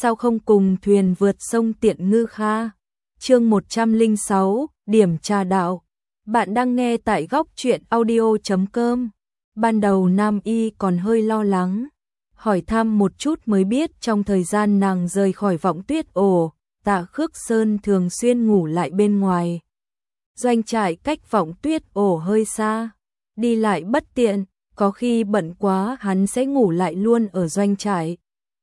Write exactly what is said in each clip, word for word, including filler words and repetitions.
sao không cùng thuyền vượt sông Tiện Ngư Kha. Chương một trăm lẻ sáu, điểm trà đạo. Bạn đang nghe tại góc truyện audio chấm com. Ban đầu Nam Y còn hơi lo lắng, hỏi thăm một chút mới biết trong thời gian nàng rời khỏi Vọng Tuyết ổ, Tạ Khước Sơn thường xuyên ngủ lại bên ngoài. Doanh trại cách Vọng Tuyết ổ hơi xa, đi lại bất tiện, có khi bận quá hắn sẽ ngủ lại luôn ở doanh trại.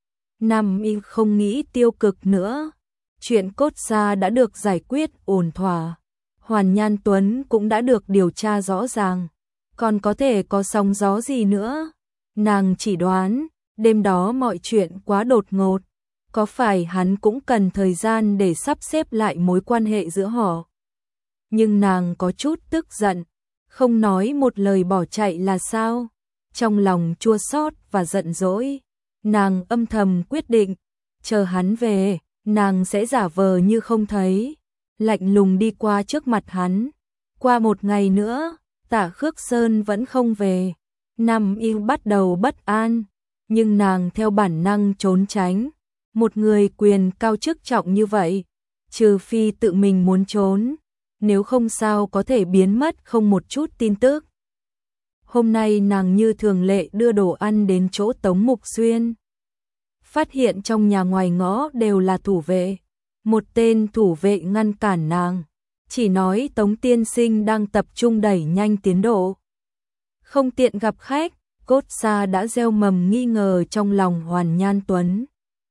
Nam Y không nghĩ tiêu cực nữa, chuyện cốt xa đã được giải quyết ổn thỏa, Hoàn Nhan Tuấn cũng đã được điều tra rõ ràng, còn có thể có sóng gió gì nữa. Nàng chỉ đoán, đêm đó mọi chuyện quá đột ngột, có phải hắn cũng cần thời gian để sắp xếp lại mối quan hệ giữa họ. Nhưng nàng có chút tức giận, không nói một lời bỏ chạy là sao? Trong lòng chua xót và giận dỗi, nàng âm thầm quyết định, chờ hắn về, nàng sẽ giả vờ như không thấy, lạnh lùng đi qua trước mặt hắn. Qua một ngày nữa, Tạ Khước Sơn vẫn không về, Nam Y bắt đầu bất an, nhưng nàng theo bản năng trốn tránh. Một người quyền cao chức trọng như vậy, trừ phi tự mình muốn trốn, nếu không sao có thể biến mất không một chút tin tức. Hôm nay nàng như thường lệ đưa đồ ăn đến chỗ Tống Mục Xuyên. Phát hiện trong nhà ngoài ngõ đều là thủ vệ. Một tên thủ vệ ngăn cản nàng, chỉ nói Tống tiên sinh đang tập trung đẩy nhanh tiến độ, không tiện gặp khách. Cốt xa đã gieo mầm nghi ngờ trong lòng Hoàn Nhan Tuấn.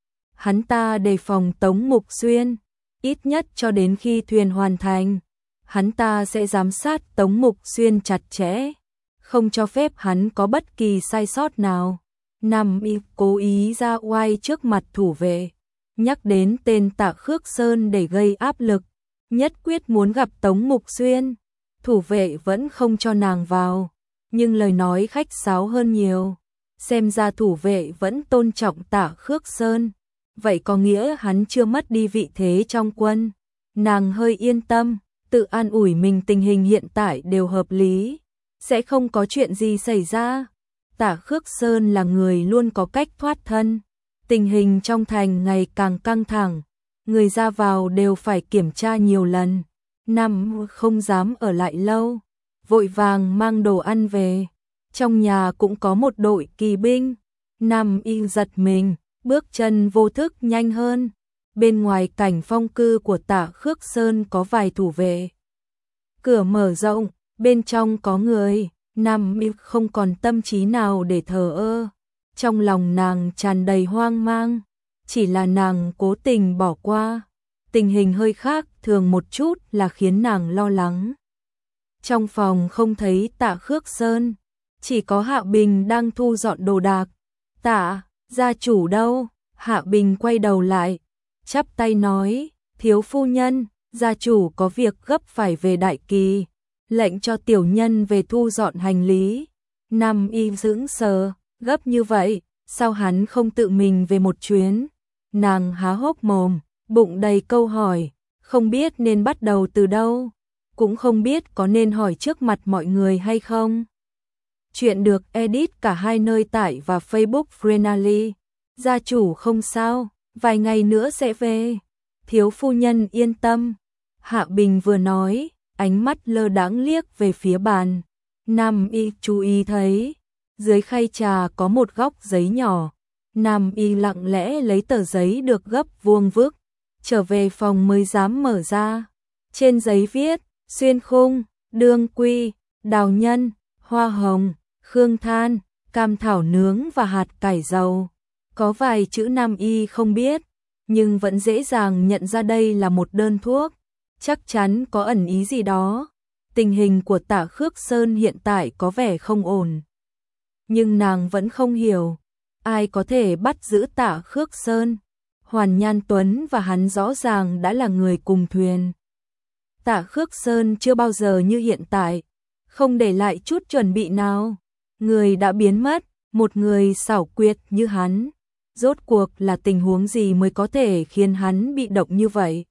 Hắn ta đề phòng Tống Mục Xuyên, ít nhất cho đến khi thuyền hoàn thành, hắn ta sẽ giám sát Tống Mục Xuyên chặt chẽ, không cho phép hắn có bất kỳ sai sót nào. Nam Y cố ý ra oai trước mặt thủ vệ, nhắc đến tên Tạ Khước Sơn để gây áp lực, nhất quyết muốn gặp Tống Mục Xuyên. Thủ vệ vẫn không cho nàng vào, nhưng lời nói khách sáo hơn nhiều, xem ra thủ vệ vẫn tôn trọng Tạ Khước Sơn. Vậy có nghĩa hắn chưa mất đi vị thế trong quân. Nàng hơi yên tâm, tự an ủi mình tình hình hiện tại đều hợp lý, sẽ không có chuyện gì xảy ra. Tạ Khước Sơn là người luôn có cách thoát thân. Tình hình trong thành ngày càng căng thẳng, người ra vào đều phải kiểm tra nhiều lần. Nam không dám ở lại lâu, vội vàng mang đồ ăn về. Trong nhà cũng có một đội kỳ binh. Nam Y giật mình, bước chân vô thức nhanh hơn. Bên ngoài cảnh phong cư của Tạ Khước Sơn có vài thủ vệ. Cửa mở rộng, bên trong có người. Nam Y không còn tâm trí nào để thờ ơ. Trong lòng nàng tràn đầy hoang mang, chỉ là nàng cố tình bỏ qua. Tình hình hơi khác thường một chút là khiến nàng lo lắng. Trong phòng không thấy Tạ Khước Sơn, chỉ có Hạ Bình đang thu dọn đồ đạc. Tạ, gia chủ đâu? Hạ Bình quay đầu lại, chắp tay nói, thiếu phu nhân, gia chủ có việc gấp phải về Đại Kỳ, lệnh cho tiểu nhân về thu dọn hành lý. Nam Y sững sờ, gấp như vậy, sao hắn không tự mình về một chuyến? Nàng há hốc mồm, bụng đầy câu hỏi, không biết nên bắt đầu từ đâu, cũng không biết có nên hỏi trước mặt mọi người hay không. Chuyện được edit cả hai nơi tải và Facebook Frenally. Gia chủ không sao, vài ngày nữa sẽ về. Thiếu phu nhân yên tâm. Hạ Bình vừa nói, ánh mắt lơ đãng liếc về phía bàn. Nam Y chú ý thấy, dưới khay trà có một góc giấy nhỏ. Nam Y lặng lẽ lấy tờ giấy được gấp vuông vức, trở về phòng mới dám mở ra. Trên giấy viết, xuyên khung, đương quy, đào nhân, hoa hồng, khương than, cam thảo nướng và hạt cải dầu. Có vài chữ Nam Y không biết, nhưng vẫn dễ dàng nhận ra đây là một đơn thuốc, chắc chắn có ẩn ý gì đó. Tình hình của Tạ Khước Sơn hiện tại có vẻ không ổn, nhưng nàng vẫn không hiểu, ai có thể bắt giữ Tạ Khước Sơn. Hoàn Nhan Tuấn và hắn rõ ràng đã là người cùng thuyền. Tạ Khước Sơn chưa bao giờ như hiện tại, không để lại chút chuẩn bị nào. Người đã biến mất, một người xảo quyệt như hắn, rốt cuộc là tình huống gì mới có thể khiến hắn bị động như vậy?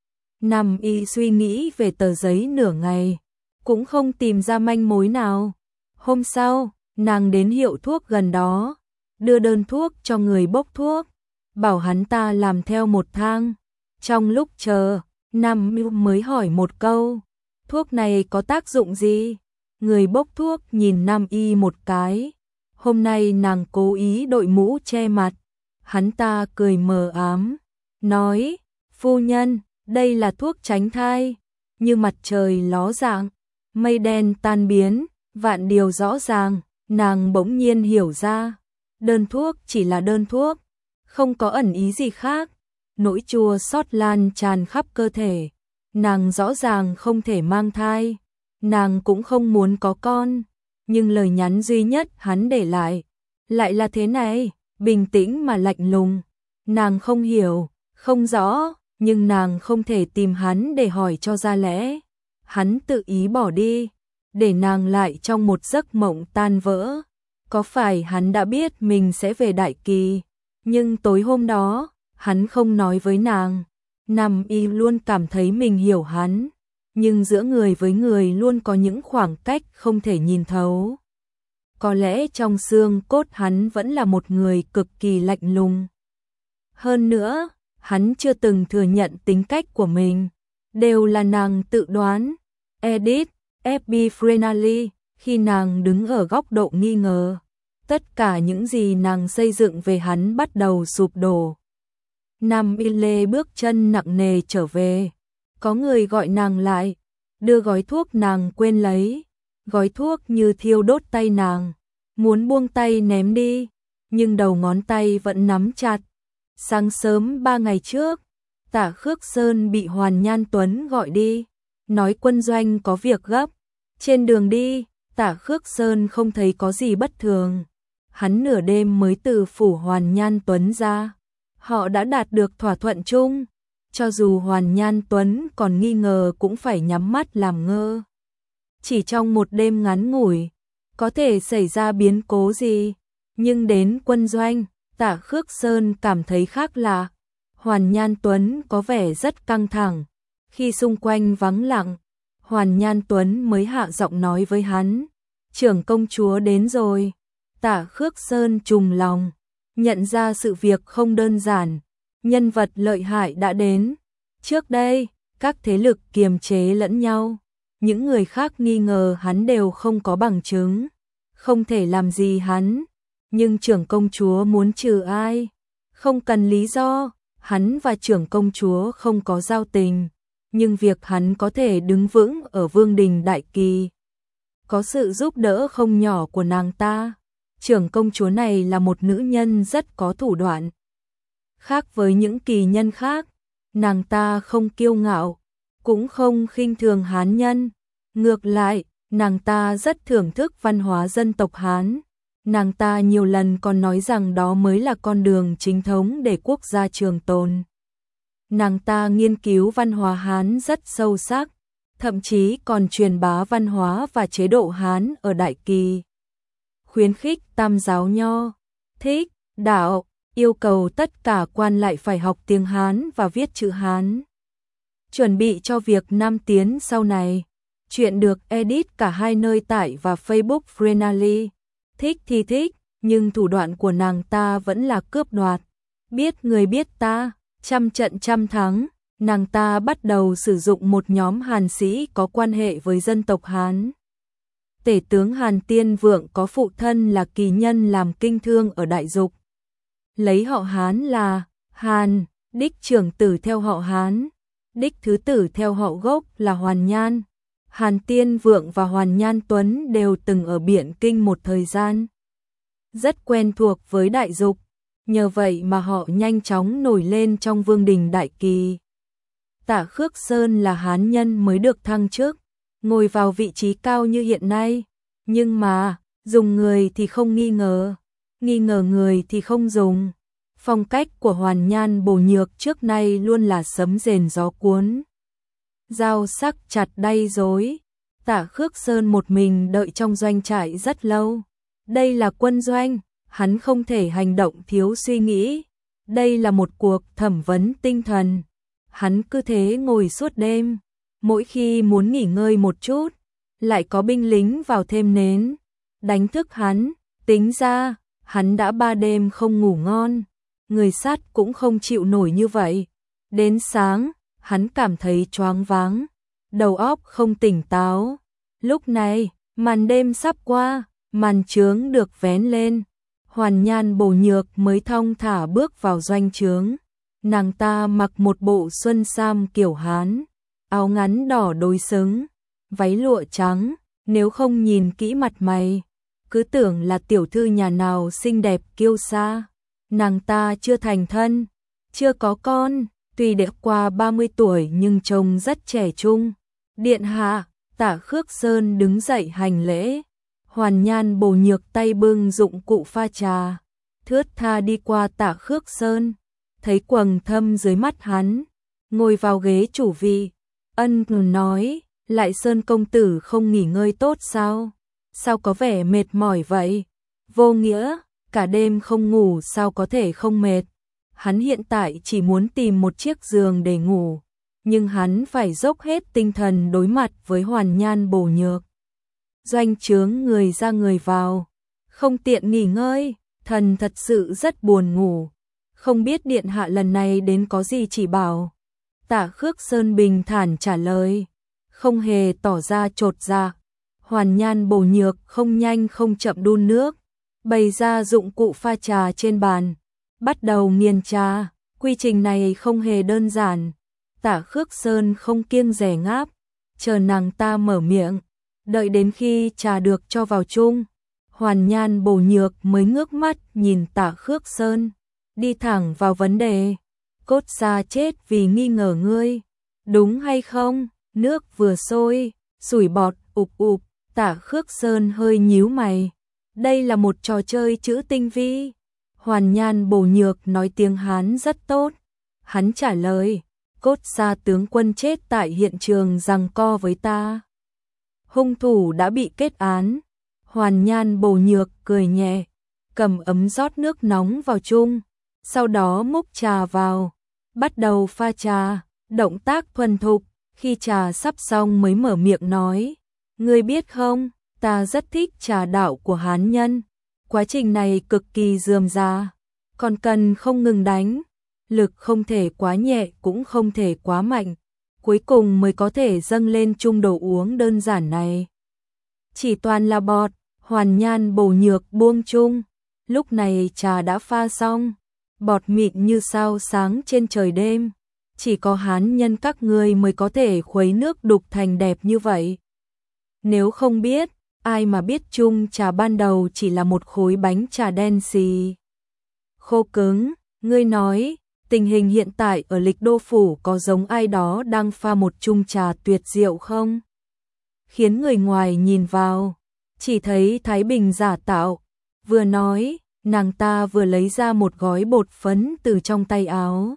Nam Y suy nghĩ về tờ giấy nửa ngày, cũng không tìm ra manh mối nào. Hôm sau, nàng đến hiệu thuốc gần đó, đưa đơn thuốc cho người bốc thuốc. bảo hắn ta làm theo một thang. Trong lúc chờ, Nam Mưu mới hỏi một câu, thuốc này có tác dụng gì? Người bốc thuốc nhìn Nam Y một cái. Hôm nay nàng cố ý đội mũ che mặt. Hắn ta cười mờ ám, nói, phu nhân, đây là thuốc tránh thai. Như mặt trời ló dạng, mây đen tan biến, vạn điều rõ ràng, nàng bỗng nhiên hiểu ra. Đơn thuốc chỉ là đơn thuốc, không có ẩn ý gì khác. Nỗi chua xót lan tràn khắp cơ thể. Nàng rõ ràng không thể mang thai, nàng cũng không muốn có con, nhưng lời nhắn duy nhất hắn để lại lại là thế này, bình tĩnh mà lạnh lùng. Nàng không hiểu, không rõ, nhưng nàng không thể tìm hắn để hỏi cho ra lẽ. Hắn tự ý bỏ đi, để nàng lại trong một giấc mộng tan vỡ. Có phải hắn đã biết mình sẽ về Đại Kỳ, nhưng tối hôm đó, hắn không nói với nàng. Nam Y luôn cảm thấy mình hiểu hắn, nhưng giữa người với người luôn có những khoảng cách không thể nhìn thấu. Có lẽ trong xương cốt hắn vẫn là một người cực kỳ lạnh lùng. Hơn nữa, hắn chưa từng thừa nhận tính cách của mình, đều là nàng tự đoán. Edit, ép bê Frenally, khi nàng đứng ở góc độ nghi ngờ, tất cả những gì nàng xây dựng về hắn bắt đầu sụp đổ. Nam Y Lê bước chân nặng nề trở về, có người gọi nàng lại, đưa gói thuốc nàng quên lấy, gói thuốc như thiêu đốt tay nàng, muốn buông tay ném đi, nhưng đầu ngón tay vẫn nắm chặt. Sáng sớm ba ngày trước, Tả Khước Sơn bị Hoàn Nhan Tuấn gọi đi, nói quân doanh có việc gấp. Trên đường đi, Tả Khước Sơn không thấy có gì bất thường. Hắn nửa đêm mới từ phủ Hoàn Nhan Tuấn ra. Họ đã đạt được thỏa thuận chung, cho dù Hoàn Nhan Tuấn còn nghi ngờ cũng phải nhắm mắt làm ngơ. Chỉ trong một đêm ngắn ngủi, có thể xảy ra biến cố gì, nhưng đến quân doanh, Tả Khước Sơn cảm thấy khác lạ. Hoàn Nhan Tuấn có vẻ rất căng thẳng, khi xung quanh vắng lặng, Hoàn Nhan Tuấn mới hạ giọng nói với hắn, trưởng công chúa đến rồi. Tả Khước Sơn trùng lòng, nhận ra sự việc không đơn giản, nhân vật lợi hại đã đến. Trước đây, các thế lực kiềm chế lẫn nhau, những người khác nghi ngờ hắn đều không có bằng chứng, không thể làm gì hắn. Nhưng trưởng công chúa muốn trừ ai? Không cần lý do, hắn và trưởng công chúa không có giao tình, nhưng việc hắn có thể đứng vững ở Vương đình Đại Kỳ, có sự giúp đỡ không nhỏ của nàng ta. Trưởng công chúa này là một nữ nhân rất có thủ đoạn. Khác với những kỳ nhân khác, nàng ta không kiêu ngạo, cũng không khinh thường Hán nhân. Ngược lại, nàng ta rất thưởng thức văn hóa dân tộc Hán. Nàng ta nhiều lần còn nói rằng đó mới là con đường chính thống để quốc gia trường tồn. Nàng ta nghiên cứu văn hóa Hán rất sâu sắc, thậm chí còn truyền bá văn hóa và chế độ Hán ở Đại Kỳ. Khuyến khích tam giáo nho, thích, đạo, yêu cầu tất cả quan lại phải học tiếng Hán và viết chữ Hán. Chuẩn bị cho việc nam tiến sau này. Chuyện được edit cả hai nơi tải và Facebook Frenally. Thích thì thích, nhưng thủ đoạn của nàng ta vẫn là cướp đoạt. Biết người biết ta, trăm trận trăm thắng, nàng ta bắt đầu sử dụng một nhóm Hàn sĩ có quan hệ với dân tộc Hán. Tể tướng Hàn Tiên Vượng có phụ thân là kỳ nhân làm kinh thương ở Đại Dục. Lấy họ Hán là Hàn, đích trưởng tử theo họ Hán, đích thứ tử theo họ gốc là Hoàn Nhan. Hàn Tiên Vượng và Hoàn Nhan Tuấn đều từng ở Biện Kinh một thời gian, rất quen thuộc với Đại Dục, nhờ vậy mà họ nhanh chóng nổi lên trong Vương đình Đại Kỳ. Tả Khước Sơn là Hán nhân mới được thăng chức, ngồi vào vị trí cao như hiện nay, nhưng mà, dùng người thì không nghi ngờ, nghi ngờ người thì không dùng. Phong cách của Hoàn Nhan Bổ Nhược trước nay luôn là sấm rền gió cuốn, dao sắc chặt đay dối. Tả Khước Sơn một mình đợi trong doanh trại rất lâu. Đây là quân doanh, hắn không thể hành động thiếu suy nghĩ. Đây là một cuộc thẩm vấn tinh thần. Hắn cứ thế ngồi suốt đêm, mỗi khi muốn nghỉ ngơi một chút, lại có binh lính vào thêm nến, đánh thức hắn. Tính ra, hắn đã ba đêm không ngủ ngon. người sát cũng không chịu nổi như vậy. Đến sáng, hắn cảm thấy choáng váng, đầu óc không tỉnh táo. Lúc này, màn đêm sắp qua, màn trướng được vén lên. Hoàn Nhan Bổ Nhược mới thong thả bước vào doanh trướng. Nàng ta mặc một bộ xuân sam kiểu Hán, áo ngắn đỏ đối xứng, váy lụa trắng, nếu không nhìn kỹ mặt mày, cứ tưởng là tiểu thư nhà nào xinh đẹp kiêu sa. Nàng ta chưa thành thân, chưa có con, tuy đã qua ba mươi tuổi nhưng trông rất trẻ trung. Điện hạ, Tả Khước Sơn đứng dậy hành lễ. Hoàn Nhan Bổ Nhược tay bưng dụng cụ pha trà, thướt tha đi qua Tả Khước Sơn, thấy quầng thâm dưới mắt hắn, ngồi vào ghế chủ vị, ân nói, Lại Sơn công tử không nghỉ ngơi tốt sao? Sao có vẻ mệt mỏi vậy? Vô nghĩa, cả đêm không ngủ sao có thể không mệt? Hắn hiện tại chỉ muốn tìm một chiếc giường để ngủ, nhưng hắn phải dốc hết tinh thần đối mặt với Hoàn Nhan Bổ Nhược. Doanh trướng người ra người vào, không tiện nghỉ ngơi, thần thật sự rất buồn ngủ. Không biết điện hạ lần này đến có gì chỉ bảo. Tả Khước Sơn bình thản trả lời, không hề tỏ ra chột dạ. Hoàn Nhan Bổ Nhược không nhanh không chậm đun nước, bày ra dụng cụ pha trà trên bàn, bắt đầu nghiền trà. Quy trình này không hề đơn giản. Tả Khước Sơn không kiêng dè ngáp, chờ nàng ta mở miệng. Đợi đến khi trà được cho vào chung, Hoàn Nhan Bổ Nhược mới ngước mắt nhìn Tả Khước Sơn, đi thẳng vào vấn đề. Cốt xa chết vì nghi ngờ ngươi, đúng hay không? Nước vừa sôi, sủi bọt ụp ụp. Tả Khước Sơn hơi nhíu mày. Đây là một trò chơi chữ tinh vi. Hoàn Nhan Bổ Nhược nói tiếng Hán rất tốt. Hắn trả lời, Cốt xa tướng quân chết tại hiện trường giằng co với ta. Hung thủ đã bị kết án. Hoàn Nhan Bổ Nhược cười nhẹ, cầm ấm rót nước nóng vào chung, sau đó múc trà vào, bắt đầu pha trà, động tác thuần thục. Khi trà sắp xong mới mở miệng nói, ngươi biết không, ta rất thích trà đạo của Hán nhân. Quá trình này cực kỳ rườm rà, còn cần không ngừng đánh, lực không thể quá nhẹ cũng không thể quá mạnh, cuối cùng mới có thể dâng lên chung đồ uống đơn giản này. Chỉ toàn là bọt. Hoàn Nhan Bổ Nhược buông chung, lúc này trà đã pha xong, bọt mịn như sao sáng trên trời đêm. Chỉ có Hán nhân các ngươi mới có thể khuấy nước đục thành đẹp như vậy. Nếu không biết, ai mà biết chung trà ban đầu chỉ là một khối bánh trà đen xì khô cứng. Ngươi nói, tình hình hiện tại ở Lịch Đô Phủ có giống ai đó đang pha một chung trà tuyệt diệu không? Khiến người ngoài nhìn vào, chỉ thấy Thái Bình giả tạo. Vừa nói, nàng ta vừa lấy ra một gói bột phấn từ trong tay áo,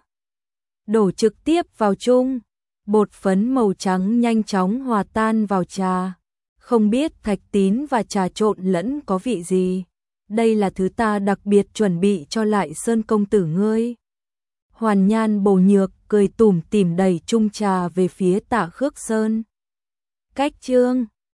đổ trực tiếp vào chung. Bột phấn màu trắng nhanh chóng hòa tan vào trà. Không biết thạch tín và trà trộn lẫn có vị gì. Đây là thứ ta đặc biệt chuẩn bị cho Lại Sơn công tử ngươi. Hoàn Nhan Bổ Nhược cười tủm tỉm đẩy chung trà về phía Tả Khước Sơn. Cách chương